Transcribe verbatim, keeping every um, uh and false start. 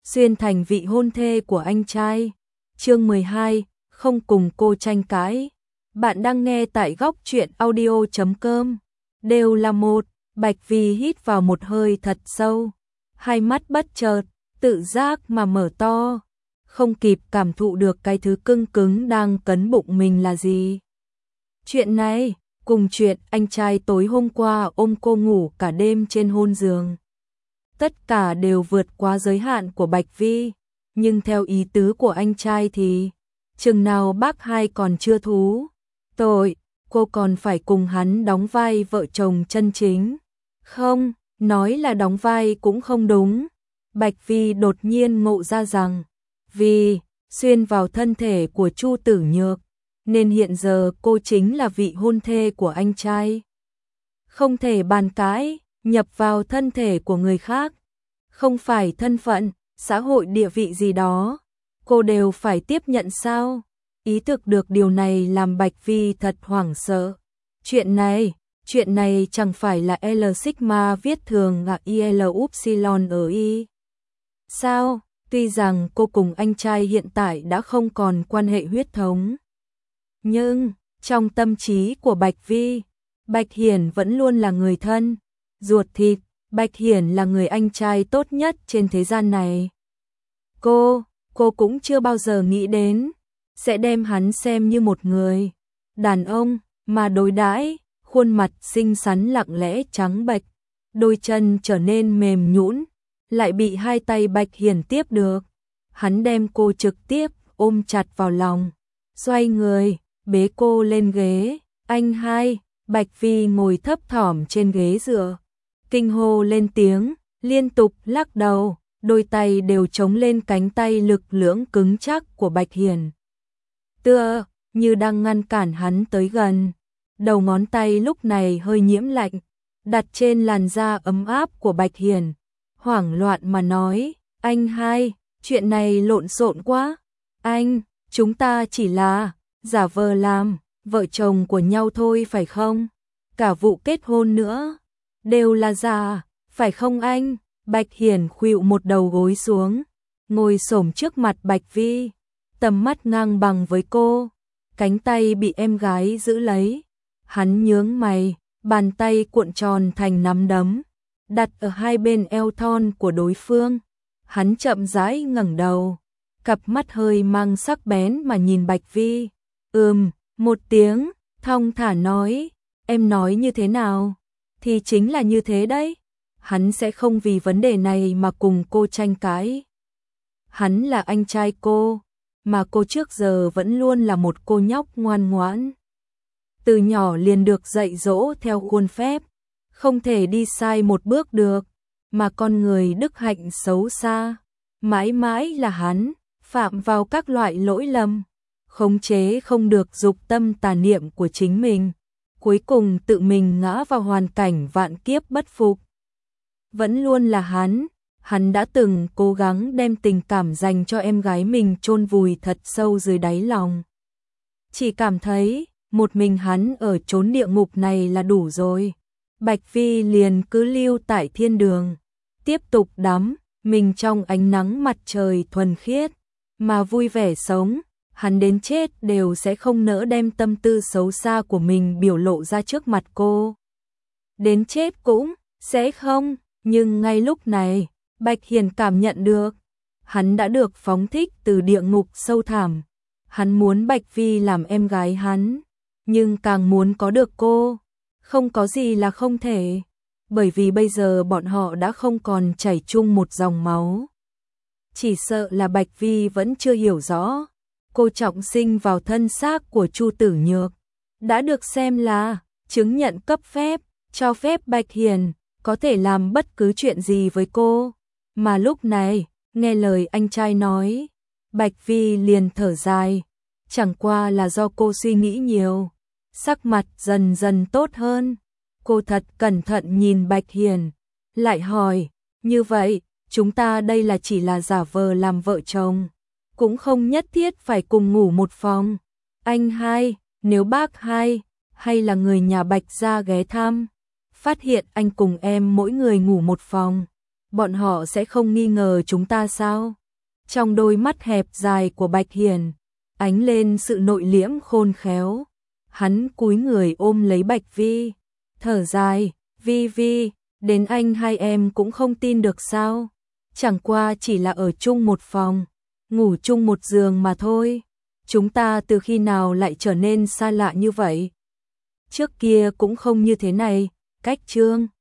xuyên thành vị hôn thê của anh trai. Chương mười hai, không cùng cô tranh cãi. Bạn đang nghe tại góc truyện audio chấm com. Đều là một, Bạch Vi hít vào một hơi thật sâu, hai mắt bất chợt, tự giác mà mở to, không kịp cảm thụ được cái thứ cưng cứng đang cấn bụng mình là gì. Chuyện này, cùng chuyện anh trai tối hôm qua ôm cô ngủ cả đêm trên hôn giường. Tất cả đều vượt quá giới hạn của Bạch Vi, nhưng theo ý tứ của anh trai thì, chừng nào bác hai còn chưa thú tội, cô còn phải cùng hắn đóng vai vợ chồng chân chính. Không, nói là đóng vai cũng không đúng. Bạch Vi đột nhiên ngộ ra rằng, vì xuyên vào thân thể của Chu Tử Nhược, nên hiện giờ cô chính là vị hôn thê của anh trai. Không thể bàn cãi, nhập vào thân thể của người khác, không phải thân phận, xã hội địa vị gì đó, cô đều phải tiếp nhận sao? Ý thức được điều này làm Bạch Vi thật hoảng sợ. Chuyện này, chuyện này chẳng phải là L Sigma viết thường là I L Upsilon ở Y. Sao? Tuy rằng cô cùng anh trai hiện tại đã không còn quan hệ huyết thống, nhưng trong tâm trí của Bạch Vi, Bạch Hiển vẫn luôn là người thân, ruột thịt. Bạch Hiển là người anh trai tốt nhất trên thế gian này. Cô, cô cũng chưa bao giờ nghĩ đến sẽ đem hắn xem như một người đàn ông mà đối đãi. Khuôn mặt xinh xắn lặng lẽ trắng bệch, đôi chân trở nên mềm nhũn, lại bị hai tay Bạch Hiển tiếp được. Hắn đem cô trực tiếp ôm chặt vào lòng, xoay người, bế cô lên ghế. Anh hai, Bạch Vi ngồi thấp thỏm trên ghế dựa, kinh hô lên tiếng, liên tục lắc đầu, đôi tay đều chống lên cánh tay lực lưỡng cứng chắc của Bạch Hiển, tựa như đang ngăn cản hắn tới gần. Đầu ngón tay lúc này hơi nhiễm lạnh, đặt trên làn da ấm áp của Bạch Hiển, hoảng loạn mà nói, anh hai, chuyện này lộn xộn quá. Anh, chúng ta chỉ là giả vờ làm vợ chồng của nhau thôi phải không? Cả vụ kết hôn nữa đều là giả, phải không anh? Bạch Hiển khuỵu một đầu gối xuống, ngồi xổm trước mặt Bạch Vi, tầm mắt ngang bằng với cô, cánh tay bị em gái giữ lấy. Hắn nhướng mày, bàn tay cuộn tròn thành nắm đấm, đặt ở hai bên eo thon của đối phương. Hắn chậm rãi ngẩng đầu, cặp mắt hơi mang sắc bén mà nhìn Bạch Vi. Ừm, một tiếng, thong thả nói, em nói như thế nào? Thì chính là như thế đấy. Hắn sẽ không vì vấn đề này mà cùng cô tranh cãi. Hắn là anh trai cô, mà cô trước giờ vẫn luôn là một cô nhóc ngoan ngoãn. Từ nhỏ liền được dạy dỗ theo khuôn phép, không thể đi sai một bước được, mà con người đức hạnh xấu xa, mãi mãi là hắn, phạm vào các loại lỗi lầm, khống chế không được dục tâm tà niệm của chính mình, cuối cùng tự mình ngã vào hoàn cảnh vạn kiếp bất phục. Vẫn luôn là hắn, hắn đã từng cố gắng đem tình cảm dành cho em gái mình chôn vùi thật sâu dưới đáy lòng. Chỉ cảm thấy một mình hắn ở chốn địa ngục này là đủ rồi. Bạch Vi liền cứ lưu tại thiên đường, tiếp tục đắm mình trong ánh nắng mặt trời thuần khiết, mà vui vẻ sống. Hắn đến chết đều sẽ không nỡ đem tâm tư xấu xa của mình biểu lộ ra trước mặt cô. Đến chết cũng sẽ không, nhưng ngay lúc này, Bạch Hiển cảm nhận được, hắn đã được phóng thích từ địa ngục sâu thẳm. Hắn muốn Bạch Vi làm em gái hắn, nhưng càng muốn có được cô. Không có gì là không thể, bởi vì bây giờ bọn họ đã không còn chảy chung một dòng máu. Chỉ sợ là Bạch Vi vẫn chưa hiểu rõ, cô trọng sinh vào thân xác của Chu Tử Nhược, đã được xem là chứng nhận cấp phép, cho phép Bạch Hiển có thể làm bất cứ chuyện gì với cô. Mà lúc này, nghe lời anh trai nói, Bạch Vi liền thở dài, chẳng qua là do cô suy nghĩ nhiều. Sắc mặt dần dần tốt hơn, cô thật cẩn thận nhìn Bạch Hiển, lại hỏi, như vậy, chúng ta đây là chỉ là giả vờ làm vợ chồng, cũng không nhất thiết phải cùng ngủ một phòng. Anh hai, nếu bác hai, hay là người nhà Bạch gia ghé thăm, phát hiện anh cùng em mỗi người ngủ một phòng, bọn họ sẽ không nghi ngờ chúng ta sao? Trong đôi mắt hẹp dài của Bạch Hiền, ánh lên sự nội liễm khôn khéo. Hắn cúi người ôm lấy Bạch Vi, thở dài, Vi Vi, đến anh hai em cũng không tin được sao? Chẳng qua chỉ là ở chung một phòng, ngủ chung một giường mà thôi. Chúng ta từ khi nào lại trở nên xa lạ như vậy? Trước kia cũng không như thế này, cách Trương